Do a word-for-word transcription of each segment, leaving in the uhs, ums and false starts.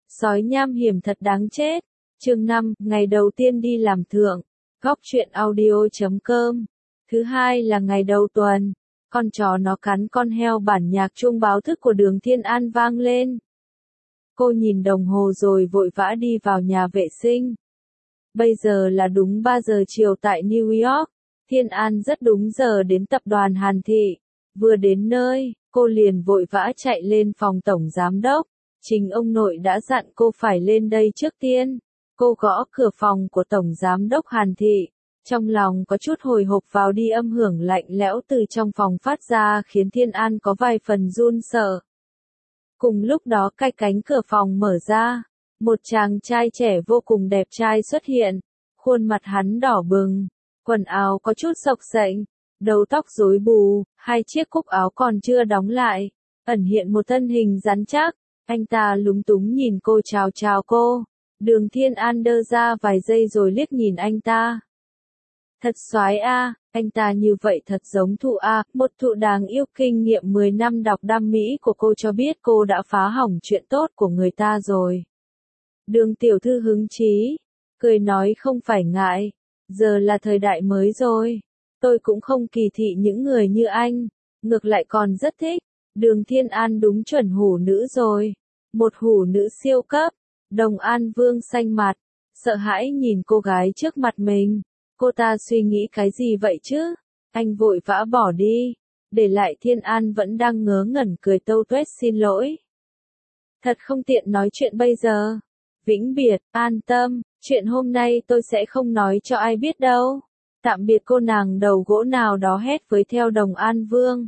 Sói nham hiểm thật đáng chết. Chương năm, ngày đầu tiên đi làm thượng. Góc truyện audio chấm com. Thứ hai là ngày đầu tuần. Con chó nó cắn con heo, bản nhạc chuông báo thức của Đường Thiên An vang lên. Cô nhìn đồng hồ rồi vội vã đi vào nhà vệ sinh. Bây giờ là đúng ba giờ chiều tại New York. Thiên An rất đúng giờ đến tập đoàn Hàn Thị. Vừa đến nơi, cô liền vội vã chạy lên phòng tổng giám đốc. Chính ông nội đã dặn cô phải lên đây trước tiên. Cô gõ cửa phòng của tổng giám đốc Hàn Thị. Trong lòng có chút hồi hộp vào đi, âm hưởng lạnh lẽo từ trong phòng phát ra khiến Thiên An có vài phần run sợ. Cùng lúc đó cái cánh cửa phòng mở ra. Một chàng trai trẻ vô cùng đẹp trai xuất hiện. Khuôn mặt hắn đỏ bừng. Quần áo có chút xộc xệch. Đầu tóc rối bù. Hai chiếc cúc áo còn chưa đóng lại. Ẩn hiện một thân hình rắn chắc. Anh ta lúng túng nhìn cô chào chào cô. Đường Thiên An đơ ra vài giây rồi liếc nhìn anh ta. Thật soái a, anh ta như vậy thật giống thụ a, một thụ đáng yêu. Kinh nghiệm mười năm đọc đam mỹ của cô cho biết cô đã phá hỏng chuyện tốt của người ta rồi. Đường tiểu thư hứng chí, cười nói không phải ngại, giờ là thời đại mới rồi. Tôi cũng không kỳ thị những người như anh, ngược lại còn rất thích. Đường Thiên An đúng chuẩn hủ nữ rồi. Một hủ nữ siêu cấp. Đồng An Vương xanh mặt, sợ hãi nhìn cô gái trước mặt mình. Cô ta suy nghĩ cái gì vậy chứ? Anh vội vã bỏ đi, để lại Thiên An vẫn đang ngớ ngẩn cười tâu tuét xin lỗi. Thật không tiện nói chuyện bây giờ. Vĩnh biệt, an tâm, chuyện hôm nay tôi sẽ không nói cho ai biết đâu. Tạm biệt. Cô nàng đầu gỗ nào đó hét với theo Đồng An Vương.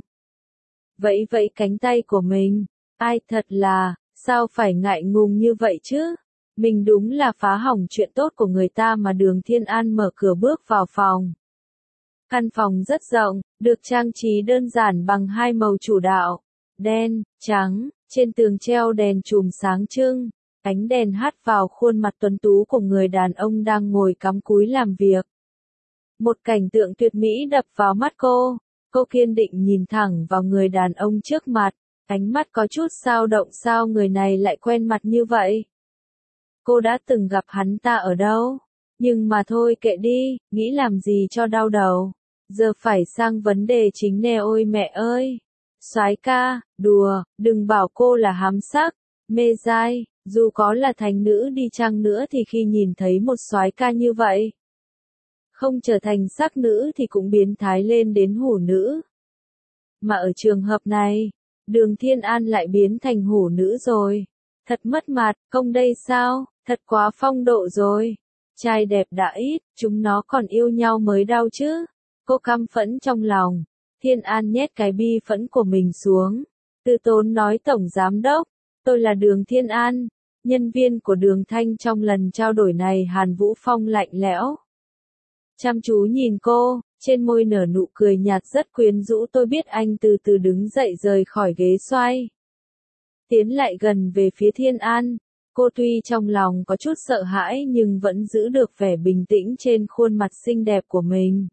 Vẫy vẫy cánh tay của mình. Ai thật là, sao phải ngại ngùng như vậy chứ? Mình đúng là phá hỏng chuyện tốt của người ta mà. Đường Thiên An mở cửa bước vào phòng. Căn phòng rất rộng, được trang trí đơn giản bằng hai màu chủ đạo, đen, trắng, trên tường treo đèn chùm sáng trưng, ánh đèn hắt vào khuôn mặt tuấn tú của người đàn ông đang ngồi cắm cúi làm việc. Một cảnh tượng tuyệt mỹ đập vào mắt cô, cô kiên định nhìn thẳng vào người đàn ông trước mặt, ánh mắt có chút dao động. Sao người này lại quen mặt như vậy? Cô đã từng gặp hắn ta ở đâu? Nhưng mà thôi kệ đi, nghĩ làm gì cho đau đầu. Giờ phải sang vấn đề chính nè. Ôi mẹ ơi! Soái ca, đùa, đừng bảo cô là hám sắc, mê dai, dù có là thành nữ đi chăng nữa thì khi nhìn thấy một soái ca như vậy, không trở thành sắc nữ thì cũng biến thái lên đến hủ nữ. Mà ở trường hợp này, Đường Thiên An lại biến thành hủ nữ rồi. Thật mất mặt, không đây sao? Thật quá phong độ rồi. Trai đẹp đã ít, chúng nó còn yêu nhau mới đau chứ. Cô căm phẫn trong lòng. Thiên An nhét cái bi phẫn của mình xuống. Từ tốn nói tổng giám đốc, tôi là Đường Thiên An, nhân viên của Đường Thanh. Trong lần trao đổi này Hàn Vũ Phong lạnh lẽo. Chăm chú nhìn cô, trên môi nở nụ cười nhạt rất quyến rũ. Tôi biết. Anh từ từ đứng dậy rời khỏi ghế xoay. Tiến lại gần về phía Thiên An. Cô tuy trong lòng có chút sợ hãi nhưng vẫn giữ được vẻ bình tĩnh trên khuôn mặt xinh đẹp của mình.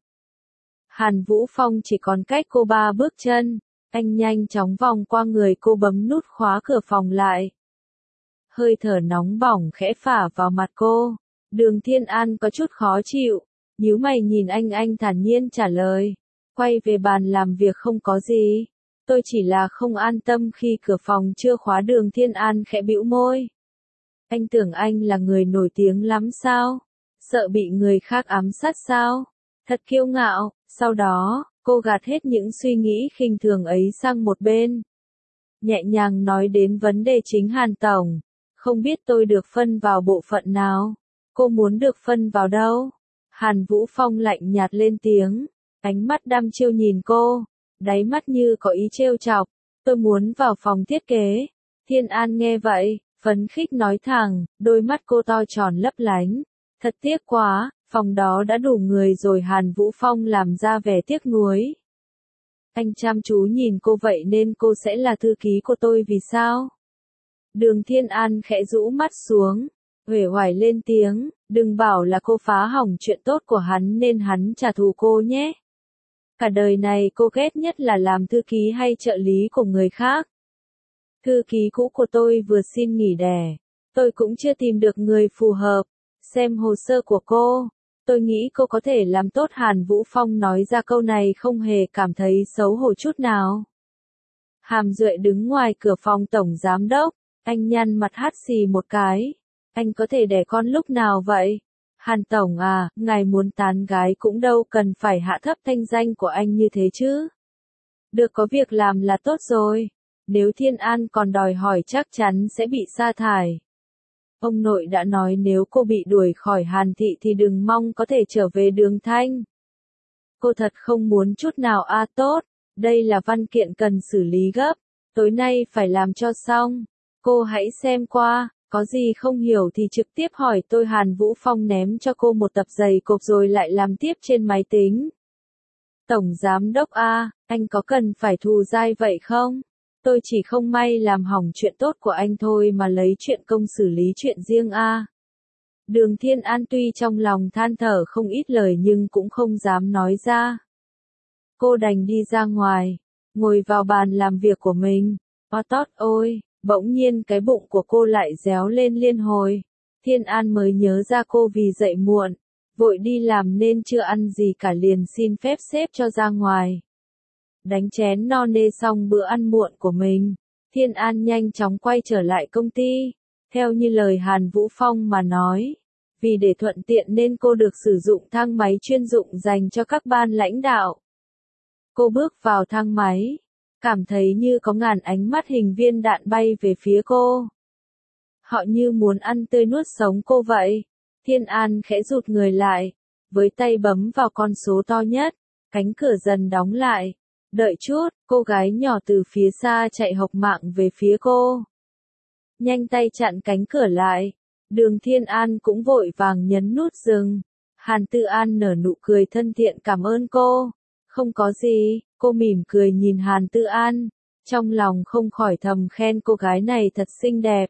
Hàn Vũ Phong chỉ còn cách cô ba bước chân. Anh nhanh chóng vòng qua người cô, bấm nút khóa cửa phòng lại. Hơi thở nóng bỏng khẽ phả vào mặt cô. Đường Thiên An có chút khó chịu. Nhíu mày nhìn anh. Anh thản nhiên trả lời. Quay về bàn làm việc. Không có gì. Tôi chỉ là không an tâm khi cửa phòng chưa khóa. Đường Thiên An khẽ bĩu môi. Anh tưởng anh là người nổi tiếng lắm sao? Sợ bị người khác ám sát sao? Thật kiêu ngạo. Sau đó, cô gạt hết những suy nghĩ khinh thường ấy sang một bên. Nhẹ nhàng nói đến vấn đề chính. Hàn tổng, không biết tôi được phân vào bộ phận nào? Cô muốn được phân vào đâu? Hàn Vũ Phong lạnh nhạt lên tiếng. Ánh mắt đăm chiêu nhìn cô. Đáy mắt như có ý trêu chọc. Tôi muốn vào phòng thiết kế. Thiên An nghe vậy, phấn khích nói thẳng, đôi mắt cô to tròn lấp lánh. Thật tiếc quá, phòng đó đã đủ người rồi. Hàn Vũ Phong làm ra vẻ tiếc nuối. Anh chăm chú nhìn cô. Vậy nên cô sẽ là thư ký của tôi vì sao? Đường Thiên An khẽ rũ mắt xuống, uể oải lên tiếng, đừng bảo là cô phá hỏng chuyện tốt của hắn nên hắn trả thù cô nhé. Cả đời này cô ghét nhất là làm thư ký hay trợ lý của người khác. Thư ký cũ của tôi vừa xin nghỉ đẻ. Tôi cũng chưa tìm được người phù hợp. Xem hồ sơ của cô, tôi nghĩ cô có thể làm tốt. Hàn Vũ Phong nói ra câu này không hề cảm thấy xấu hổ chút nào. Hàm Duệ đứng ngoài cửa phòng tổng giám đốc, anh nhăn mặt hắt xì một cái. Anh có thể đẻ con lúc nào vậy? Hàn tổng à, ngài muốn tán gái cũng đâu cần phải hạ thấp thanh danh của anh như thế chứ. Được có việc làm là tốt rồi. Nếu Thiên An còn đòi hỏi chắc chắn sẽ bị sa thải. Ông nội đã nói nếu cô bị đuổi khỏi Hàn thị thì đừng mong có thể trở về Đường Thanh. Cô thật không muốn chút nào. A à, tốt, đây là văn kiện cần xử lý gấp, tối nay phải làm cho xong. Cô hãy xem qua, có gì không hiểu thì trực tiếp hỏi tôi. Hàn Vũ Phong ném cho cô một tập giày cộp rồi lại làm tiếp trên máy tính. Tổng giám đốc A, à, anh có cần phải thù dai vậy không? Tôi chỉ không may làm hỏng chuyện tốt của anh thôi mà lấy chuyện công xử lý chuyện riêng A. À. Đường Thiên An tuy trong lòng than thở không ít lời nhưng cũng không dám nói ra. Cô đành đi ra ngoài, ngồi vào bàn làm việc của mình. O tót ôi, bỗng nhiên cái bụng của cô lại réo lên liên hồi. Thiên An mới nhớ ra cô vì dậy muộn, vội đi làm nên chưa ăn gì cả, liền xin phép sếp cho ra ngoài. Đánh chén no nê xong bữa ăn muộn của mình, Thiên An nhanh chóng quay trở lại công ty. Theo như lời Hàn Vũ Phong mà nói, vì để thuận tiện nên cô được sử dụng thang máy chuyên dụng dành cho các ban lãnh đạo. Cô bước vào thang máy, cảm thấy như có ngàn ánh mắt hình viên đạn bay về phía cô. Họ như muốn ăn tươi nuốt sống cô vậy. Thiên An khẽ rụt người lại, với tay bấm vào con số to nhất, cánh cửa dần đóng lại. Đợi chút, cô gái nhỏ từ phía xa chạy hộc mạng về phía cô. Nhanh tay chặn cánh cửa lại. Đường Thiên An cũng vội vàng nhấn nút dừng. Hàn Tư An nở nụ cười thân thiện cảm ơn cô. Không có gì, cô mỉm cười nhìn Hàn Tư An, trong lòng không khỏi thầm khen cô gái này thật xinh đẹp.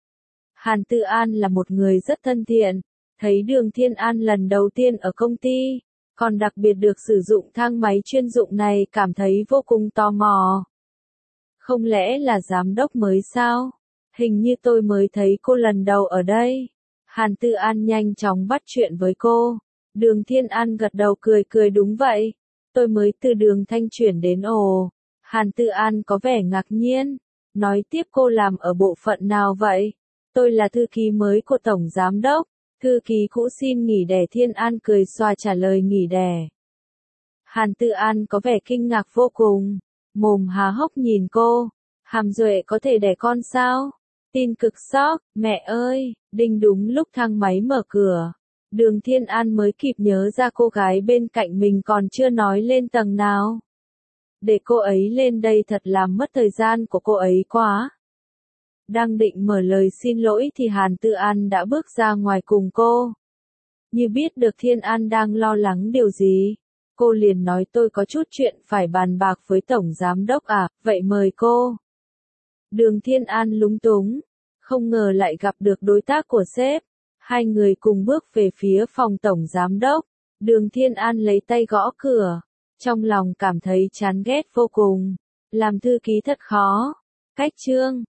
Hàn Tư An là một người rất thân thiện, thấy Đường Thiên An lần đầu tiên ở công ty, còn đặc biệt được sử dụng thang máy chuyên dụng này, cảm thấy vô cùng tò mò. Không lẽ là giám đốc mới sao? Hình như tôi mới thấy cô lần đầu ở đây. Hàn Tư An nhanh chóng bắt chuyện với cô. Đường Thiên An gật đầu cười cười đúng vậy. Tôi mới từ Đường Thanh chuyển đến. Ồ, Hàn Tư An có vẻ ngạc nhiên. Nói tiếp cô làm ở bộ phận nào vậy? Tôi là thư ký mới của Tổng Giám Đốc. Thư ký cũ xin nghỉ đẻ. Thiên An cười xòa trả lời nghỉ đẻ. Hàn Tư An có vẻ kinh ngạc vô cùng. Mồm há hốc nhìn cô. Hàm Duệ có thể đẻ con sao? Tin cực sốc, mẹ ơi, đinh đúng lúc thang máy mở cửa. Đường Thiên An mới kịp nhớ ra cô gái bên cạnh mình còn chưa nói lên tầng nào. Để cô ấy lên đây thật làm mất thời gian của cô ấy quá. Đang định mở lời xin lỗi thì Hàn Tư An đã bước ra ngoài cùng cô. Như biết được Thiên An đang lo lắng điều gì, cô liền nói tôi có chút chuyện phải bàn bạc với Tổng Giám Đốc à, vậy mời cô. Đường Thiên An lúng túng, không ngờ lại gặp được đối tác của sếp. Hai người cùng bước về phía phòng Tổng Giám Đốc. Đường Thiên An lấy tay gõ cửa, trong lòng cảm thấy chán ghét vô cùng. Làm thư ký thật khó. Cách chương